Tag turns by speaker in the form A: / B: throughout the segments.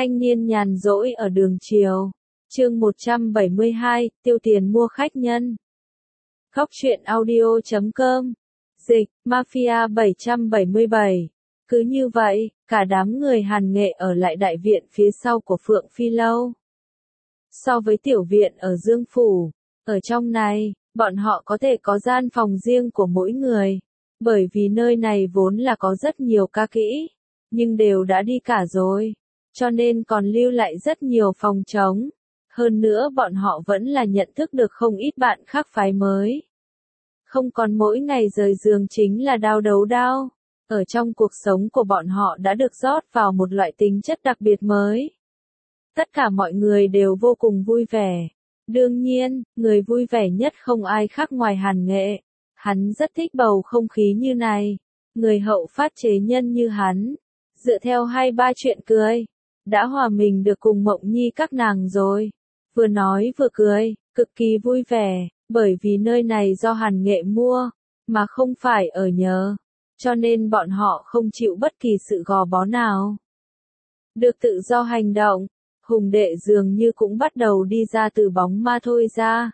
A: Thanh niên nhàn rỗi ở đường chiều. Chương 172, tiêu tiền mua khách nhân. Góc truyện audio.com. Dịch, Mafia 777. Cứ như vậy, cả đám người Hàn Nghệ ở lại đại viện phía sau của Phượng Phi Lâu. So với tiểu viện ở Dương Phủ, ở trong này, bọn họ có thể có gian phòng riêng của mỗi người. Bởi vì nơi này vốn là có rất nhiều ca kỹ, nhưng đều đã đi cả rồi. Cho nên còn lưu lại rất nhiều phòng trống. Hơn nữa bọn họ vẫn là nhận thức được không ít bạn khác phái mới. Không còn mỗi ngày rời giường chính là đau đấu đau. Ở trong cuộc sống của bọn họ đã được rót vào một loại tính chất đặc biệt mới. Tất cả mọi người đều vô cùng vui vẻ. Đương nhiên, người vui vẻ nhất không ai khác ngoài Hàn Nghệ. Hắn rất thích bầu không khí như này. Người hậu phát chế nhân như hắn. Dựa theo 2-3 chuyện cười. Đã hòa mình được cùng Mộng Nhi các nàng rồi. Vừa nói vừa cười, cực kỳ vui vẻ, bởi vì nơi này do Hàn Nghệ mua, mà không phải ở nhờ. Cho nên bọn họ không chịu bất kỳ sự gò bó nào. Được tự do hành động, Hùng đệ dường như cũng bắt đầu đi ra từ bóng ma thôi ra.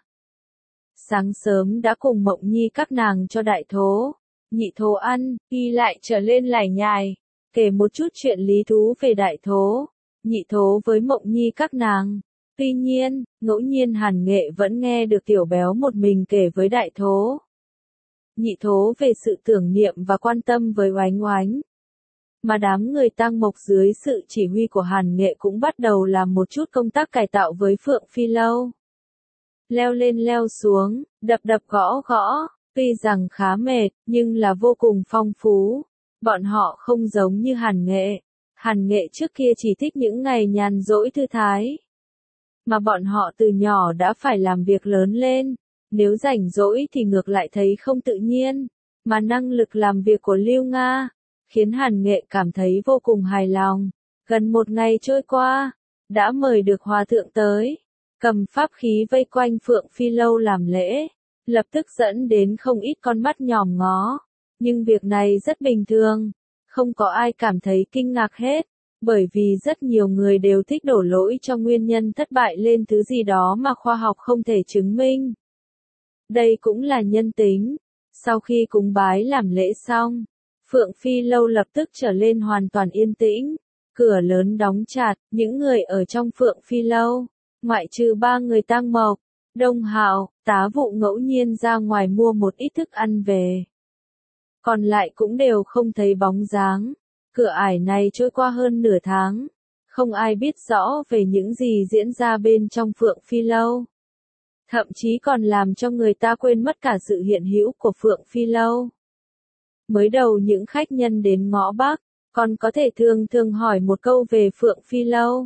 A: Sáng sớm đã cùng Mộng Nhi các nàng cho đại thố, nhị thố ăn, y lại trở lên lải nhải, kể một chút chuyện lý thú về đại thố, nhị thố với Mộng Nhi các nàng. Tuy nhiên, ngẫu nhiên Hàn Nghệ vẫn nghe được tiểu béo một mình kể với đại thố. Nhị thố về sự tưởng niệm và quan tâm với Oánh Oánh. Mà đám người Tang Mộc dưới sự chỉ huy của Hàn Nghệ cũng bắt đầu làm một chút công tác cải tạo với Phượng Phi Lâu. Leo lên leo xuống, đập đập gõ gõ, tuy rằng khá mệt, nhưng là vô cùng phong phú. Bọn họ không giống như Hàn Nghệ. Hàn Nghệ trước kia chỉ thích những ngày nhàn rỗi thư thái. Mà bọn họ từ nhỏ đã phải làm việc lớn lên. Nếu rảnh rỗi thì ngược lại thấy không tự nhiên. Mà năng lực làm việc của Lưu Nga khiến Hàn Nghệ cảm thấy vô cùng hài lòng. Gần một ngày trôi qua, đã mời được hòa thượng tới, cầm pháp khí vây quanh Phượng Phi Lâu làm lễ, lập tức dẫn đến không ít con mắt nhòm ngó. Nhưng việc này rất bình thường, không có ai cảm thấy kinh ngạc hết, bởi vì rất nhiều người đều thích đổ lỗi cho nguyên nhân thất bại lên thứ gì đó mà khoa học không thể chứng minh. Đây cũng là nhân tính. Sau khi cúng bái làm lễ xong, Phượng Phi Lâu lập tức trở lên hoàn toàn yên tĩnh, cửa lớn đóng chặt, những người ở trong Phượng Phi Lâu, ngoại trừ 3 người Tang Mộc, Đông Hạo, Tá Vụ ngẫu nhiên ra ngoài mua một ít thức ăn về. Còn lại cũng đều không thấy bóng dáng. Cửa ải này trôi qua hơn nửa tháng, không ai biết rõ về những gì diễn ra bên trong Phượng Phi Lâu. Thậm chí còn làm cho người ta quên mất cả sự hiện hữu của Phượng Phi Lâu. Mới đầu những khách nhân đến ngõ Bắc, còn có thể thường hỏi một câu về Phượng Phi Lâu.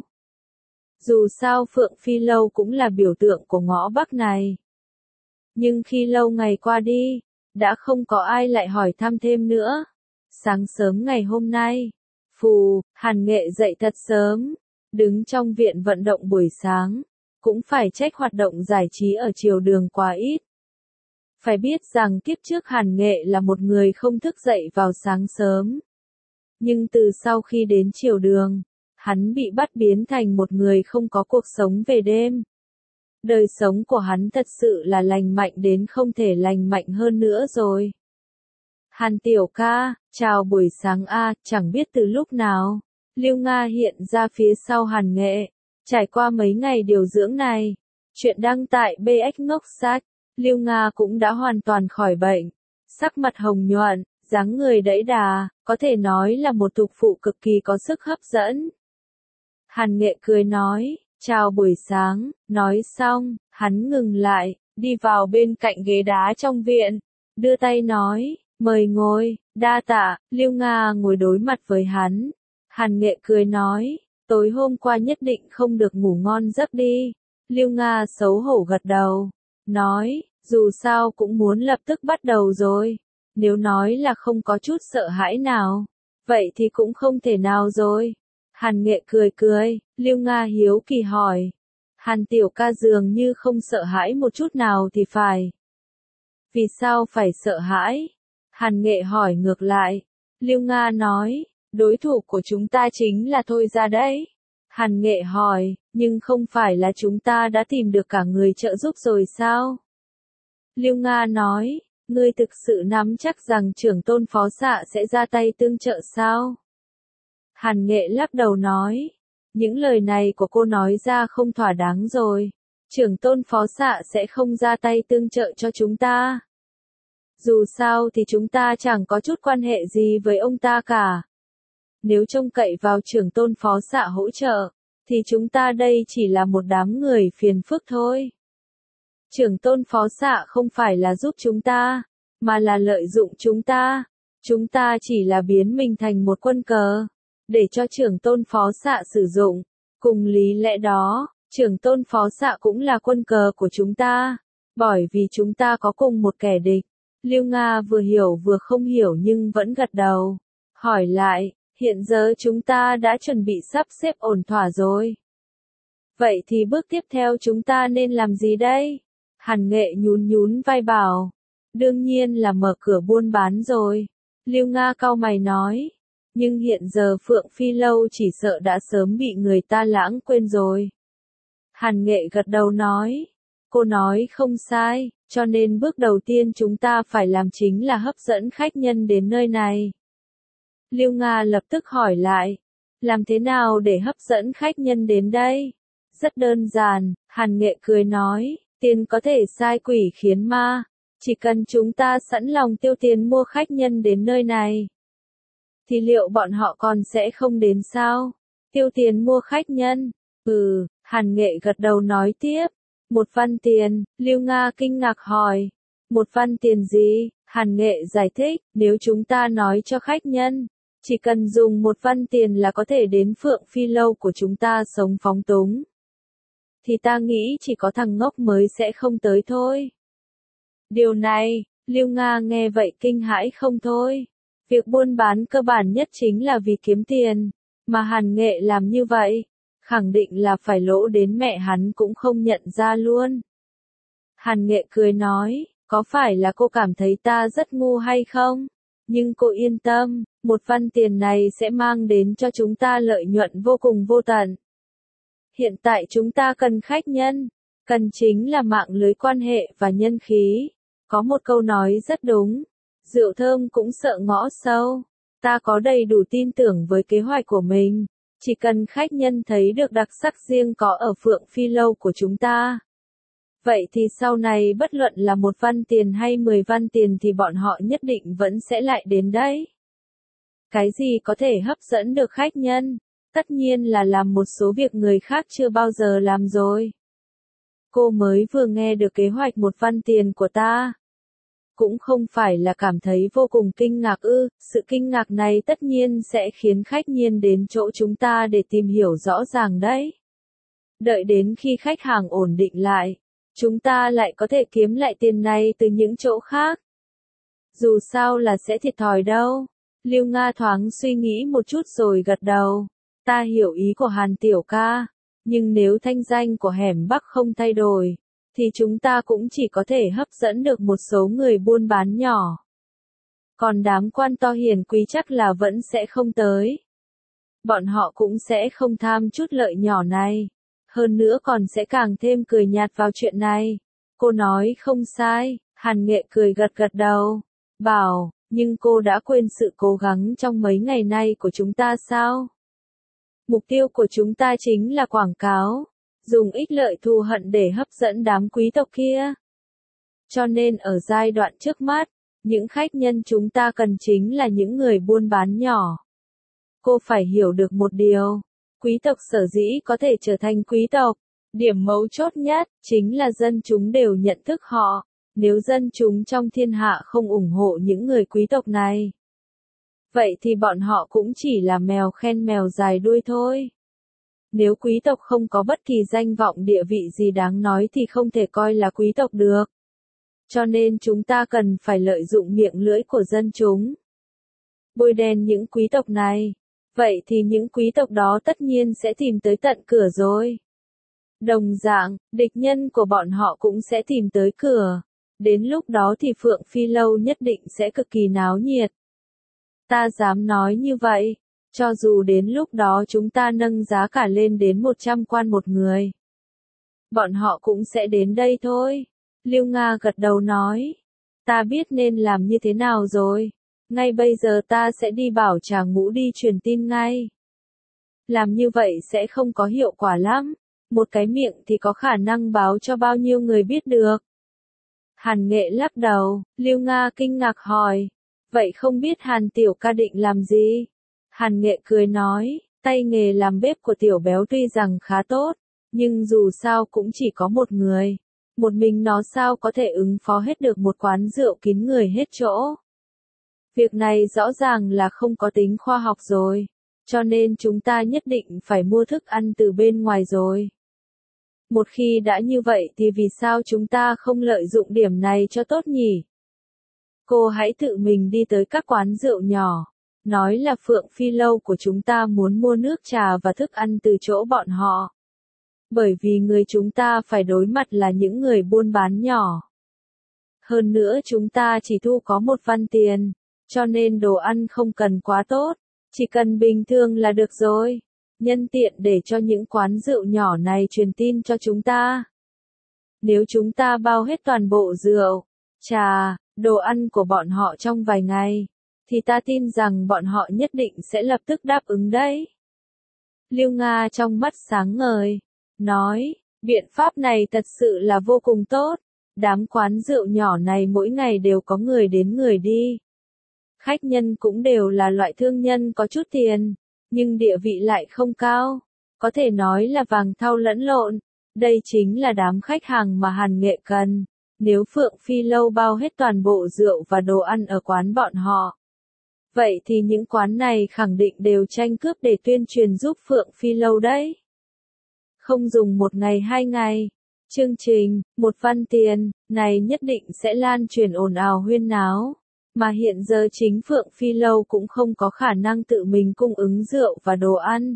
A: Dù sao Phượng Phi Lâu cũng là biểu tượng của ngõ Bắc này. Nhưng khi lâu ngày qua đi, đã không có ai lại hỏi thăm thêm nữa. Sáng sớm ngày hôm nay, Hàn Nghệ dậy thật sớm, đứng trong viện vận động buổi sáng, cũng phải trách hoạt động giải trí ở triều đường quá ít. Phải biết rằng kiếp trước Hàn Nghệ là một người không thức dậy vào sáng sớm. Nhưng từ sau khi đến triều đường, hắn bị bắt biến thành một người không có cuộc sống về đêm. Đời sống của hắn thật sự là lành mạnh đến không thể lành mạnh hơn nữa rồi. Hàn tiểu ca, chào buổi sáng a, chẳng biết từ lúc nào, Lưu Nga hiện ra phía sau Hàn Nghệ. Trải qua mấy ngày điều dưỡng này, chuyện đăng tại BX Ngốc Sách, Lưu Nga cũng đã hoàn toàn khỏi bệnh. Sắc mặt hồng nhuận, dáng người đẫy đà, có thể nói là một tục phụ cực kỳ có sức hấp dẫn. Hàn Nghệ cười nói, chào buổi sáng, nói xong, hắn ngừng lại, đi vào bên cạnh ghế đá trong viện, đưa tay nói, mời ngồi, đa tạ. Lưu Nga ngồi đối mặt với hắn. Hàn Nghệ cười nói, tối hôm qua nhất định không được ngủ ngon giấc đi. Lưu Nga xấu hổ gật đầu, nói, dù sao cũng muốn lập tức bắt đầu rồi. Nếu nói là không có chút sợ hãi nào, vậy thì cũng không thể nào rồi. Hàn Nghệ cười, Lưu Nga hiếu kỳ hỏi. Hàn tiểu ca dường như không sợ hãi một chút nào thì phải. Vì sao phải sợ hãi? Hàn Nghệ hỏi ngược lại. Lưu Nga nói, đối thủ của chúng ta chính là Thôi Gia đấy. Hàn Nghệ hỏi, nhưng không phải là chúng ta đã tìm được cả người trợ giúp rồi sao? Lưu Nga nói, ngươi thực sự nắm chắc rằng trưởng tôn phó xạ sẽ ra tay tương trợ sao? Hàn Nghệ lắc đầu nói, những lời này của cô nói ra không thỏa đáng rồi. Trưởng tôn phó xạ sẽ không ra tay tương trợ cho chúng ta. Dù sao thì chúng ta chẳng có chút quan hệ gì với ông ta cả. Nếu trông cậy vào trưởng tôn phó xạ hỗ trợ, thì chúng ta đây chỉ là một đám người phiền phức thôi. Trưởng tôn phó xạ không phải là giúp chúng ta, mà là lợi dụng chúng ta. Chúng ta chỉ là biến mình thành một quân cờ, để cho trưởng tôn phó xạ sử dụng. Cùng lý lẽ đó, trưởng tôn phó xạ cũng là quân cờ của chúng ta, bởi vì chúng ta có cùng một kẻ địch. Lưu Nga vừa hiểu vừa không hiểu nhưng vẫn gật đầu. Hỏi lại, hiện giờ chúng ta đã chuẩn bị sắp xếp ổn thỏa rồi. Vậy thì bước tiếp theo chúng ta nên làm gì đây? Hàn Nghệ nhún nhún vai bảo. Đương nhiên là mở cửa buôn bán rồi. Lưu Nga cau mày nói. Nhưng hiện giờ Phượng Phi Lâu chỉ sợ đã sớm bị người ta lãng quên rồi. Hàn Nghệ gật đầu nói. Cô nói không sai, cho nên bước đầu tiên chúng ta phải làm chính là hấp dẫn khách nhân đến nơi này. Lưu Nga lập tức hỏi lại. Làm thế nào để hấp dẫn khách nhân đến đây? Rất đơn giản, Hàn Nghệ cười nói. Tiền có thể sai quỷ khiến ma. Chỉ cần chúng ta sẵn lòng tiêu tiền mua khách nhân đến nơi này, thì liệu bọn họ còn sẽ không đến sao? Tiêu tiền mua khách nhân? Hàn Nghệ gật đầu nói tiếp. 1 văn tiền, Lưu Nga kinh ngạc hỏi. 1 văn tiền gì? Hàn Nghệ giải thích, nếu chúng ta nói cho khách nhân, chỉ cần dùng 1 văn tiền là có thể đến Phượng Phi Lâu của chúng ta sống phóng túng, thì ta nghĩ chỉ có thằng ngốc mới sẽ không tới thôi. Điều này, Lưu Nga nghe vậy kinh hãi không thôi. Việc buôn bán cơ bản nhất chính là vì kiếm tiền, mà Hàn Nghệ làm như vậy, khẳng định là phải lỗ đến mẹ hắn cũng không nhận ra luôn. Hàn Nghệ cười nói, có phải là cô cảm thấy ta rất ngu hay không? Nhưng cô yên tâm, 1 văn tiền này sẽ mang đến cho chúng ta lợi nhuận vô cùng vô tận. Hiện tại chúng ta cần khách nhân, cần chính là mạng lưới quan hệ và nhân khí. Có một câu nói rất đúng, rượu thơm cũng sợ ngõ sâu. Ta có đầy đủ tin tưởng với kế hoạch của mình, chỉ cần khách nhân thấy được đặc sắc riêng có ở Phượng Phi Lâu của chúng ta. Vậy thì sau này bất luận là 1 văn tiền hay 10 văn tiền thì bọn họ nhất định vẫn sẽ lại đến đấy. Cái gì có thể hấp dẫn được khách nhân? Tất nhiên là làm một số việc người khác chưa bao giờ làm rồi. Cô mới vừa nghe được kế hoạch 1 văn tiền của ta. Cũng không phải là cảm thấy vô cùng kinh ngạc ư, sự kinh ngạc này tất nhiên sẽ khiến khách nhiên đến chỗ chúng ta để tìm hiểu rõ ràng đấy. Đợi đến khi khách hàng ổn định lại, chúng ta lại có thể kiếm lại tiền này từ những chỗ khác. Dù sao là sẽ thiệt thòi đâu. Lưu Nga thoáng suy nghĩ một chút rồi gật đầu. Ta hiểu ý của Hàn tiểu ca, nhưng nếu thanh danh của hẻm Bắc không thay đổi, thì chúng ta cũng chỉ có thể hấp dẫn được một số người buôn bán nhỏ. Còn đám quan to hiền quý chắc là vẫn sẽ không tới. Bọn họ cũng sẽ không tham chút lợi nhỏ này. Hơn nữa còn sẽ càng thêm cười nhạt vào chuyện này. Cô nói không sai, Hàn Nghệ cười gật gật đầu. Bảo, nhưng cô đã quên sự cố gắng trong mấy ngày nay của chúng ta sao? Mục tiêu của chúng ta chính là quảng cáo, dùng ích lợi thù hận để hấp dẫn đám quý tộc kia. Cho nên ở giai đoạn trước mắt, những khách nhân chúng ta cần chính là những người buôn bán nhỏ. Cô phải hiểu được một điều, quý tộc sở dĩ có thể trở thành quý tộc, điểm mấu chốt nhất chính là dân chúng đều nhận thức họ. Nếu dân chúng trong thiên hạ không ủng hộ những người quý tộc này, vậy thì bọn họ cũng chỉ là mèo khen mèo dài đuôi thôi. Nếu quý tộc không có bất kỳ danh vọng địa vị gì đáng nói thì không thể coi là quý tộc được. Cho nên chúng ta cần phải lợi dụng miệng lưỡi của dân chúng, bôi đen những quý tộc này. Vậy thì những quý tộc đó tất nhiên sẽ tìm tới tận cửa rồi. Đồng dạng, địch nhân của bọn họ cũng sẽ tìm tới cửa. Đến lúc đó thì Phượng Phi Lâu nhất định sẽ cực kỳ náo nhiệt. Ta dám nói như vậy. Cho dù đến lúc đó chúng ta nâng giá cả lên đến 100 quan một người, bọn họ cũng sẽ đến đây thôi. Lưu Nga gật đầu nói, ta biết nên làm như thế nào rồi. Ngay bây giờ ta sẽ đi bảo Trà Ngũ đi truyền tin ngay. Làm như vậy sẽ không có hiệu quả lắm. Một cái miệng thì có khả năng báo cho bao nhiêu người biết được. Hàn Nghệ lắc đầu, Lưu Nga kinh ngạc hỏi, vậy không biết Hàn tiểu ca định làm gì? Hàn Nghệ cười nói, tay nghề làm bếp của tiểu béo tuy rằng khá tốt, nhưng dù sao cũng chỉ có một người. Một mình nó sao có thể ứng phó hết được một quán rượu kín người hết chỗ. Việc này rõ ràng là không có tính khoa học rồi, cho nên chúng ta nhất định phải mua thức ăn từ bên ngoài rồi. Một khi đã như vậy thì vì sao chúng ta không lợi dụng điểm này cho tốt nhỉ? Cô hãy tự mình đi tới các quán rượu nhỏ, nói là Phượng Phi Lâu của chúng ta muốn mua nước trà và thức ăn từ chỗ bọn họ. Bởi vì người chúng ta phải đối mặt là những người buôn bán nhỏ. Hơn nữa chúng ta chỉ thu có 1 văn tiền, cho nên đồ ăn không cần quá tốt, chỉ cần bình thường là được rồi. Nhân tiện để cho những quán rượu nhỏ này truyền tin cho chúng ta. Nếu chúng ta bao hết toàn bộ rượu, trà, đồ ăn của bọn họ trong vài ngày, thì ta tin rằng bọn họ nhất định sẽ lập tức đáp ứng đấy. Lưu Nga trong mắt sáng ngời, nói, biện pháp này thật sự là vô cùng tốt. Đám quán rượu nhỏ này mỗi ngày đều có người đến người đi. Khách nhân cũng đều là loại thương nhân có chút tiền, nhưng địa vị lại không cao. Có thể nói là vàng thau lẫn lộn. Đây chính là đám khách hàng mà Hàn Nghệ cần. Nếu Phượng Phi Lâu bao hết toàn bộ rượu và đồ ăn ở quán bọn họ, vậy thì những quán này khẳng định đều tranh cướp để tuyên truyền giúp Phượng Phi Lâu đấy. Không dùng 1 ngày 2 ngày. Chương trình, 1 văn tiền, này nhất định sẽ lan truyền ồn ào huyên náo. Mà hiện giờ chính Phượng Phi Lâu cũng không có khả năng tự mình cung ứng rượu và đồ ăn.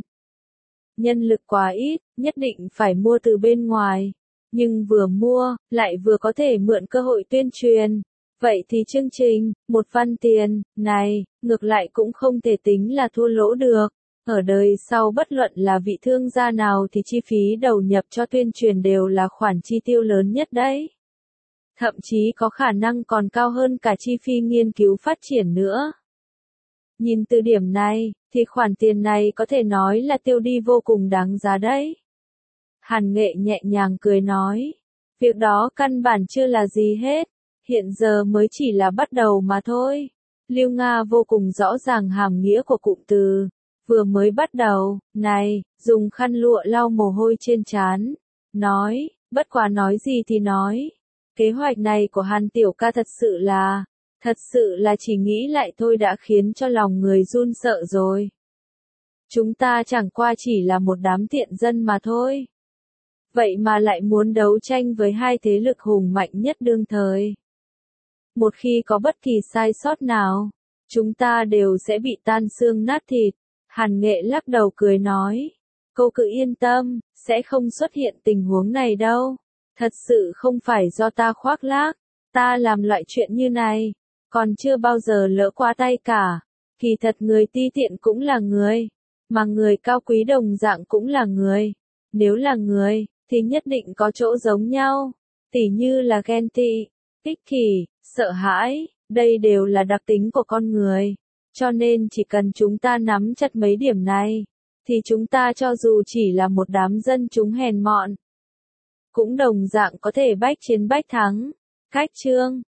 A: Nhân lực quá ít, nhất định phải mua từ bên ngoài. Nhưng vừa mua, lại vừa có thể mượn cơ hội tuyên truyền. Vậy thì chương trình, 1 văn tiền, này, ngược lại cũng không thể tính là thua lỗ được. Ở đời sau bất luận là vị thương gia nào thì chi phí đầu nhập cho tuyên truyền đều là khoản chi tiêu lớn nhất đấy. Thậm chí có khả năng còn cao hơn cả chi phí nghiên cứu phát triển nữa. Nhìn từ điểm này, thì khoản tiền này có thể nói là tiêu đi vô cùng đáng giá đấy. Hàn Nghệ nhẹ nhàng cười nói, việc đó căn bản chưa là gì hết, hiện giờ mới chỉ là bắt đầu mà thôi. Lưu Nga vô cùng rõ ràng hàm nghĩa của cụm từ, vừa mới bắt đầu, này, dùng khăn lụa lau mồ hôi trên trán, nói, bất quá nói gì thì nói. Kế hoạch này của Hàn tiểu ca thật sự là chỉ nghĩ lại thôi đã khiến cho lòng người run sợ rồi. Chúng ta chẳng qua chỉ là một đám tiện dân mà thôi. Vậy mà lại muốn đấu tranh với 2 thế lực hùng mạnh nhất đương thời. Một khi có bất kỳ sai sót nào, chúng ta đều sẽ bị tan xương nát thịt. Hàn Nghệ lắc đầu cười nói, cô cứ yên tâm, sẽ không xuất hiện tình huống này đâu. Thật sự không phải do ta khoác lác, ta làm loại chuyện như này, còn chưa bao giờ lỡ qua tay cả. Kỳ thật người ti tiện cũng là người, mà người cao quý đồng dạng cũng là người. Nếu là người, thì nhất định có chỗ giống nhau, tỉ như là ghen tị, ích kỷ, sợ hãi, đây đều là đặc tính của con người. Cho nên chỉ cần chúng ta nắm chặt mấy điểm này, thì chúng ta cho dù chỉ là một đám dân chúng hèn mọn, cũng đồng dạng có thể bách chiến bách thắng. Cách chương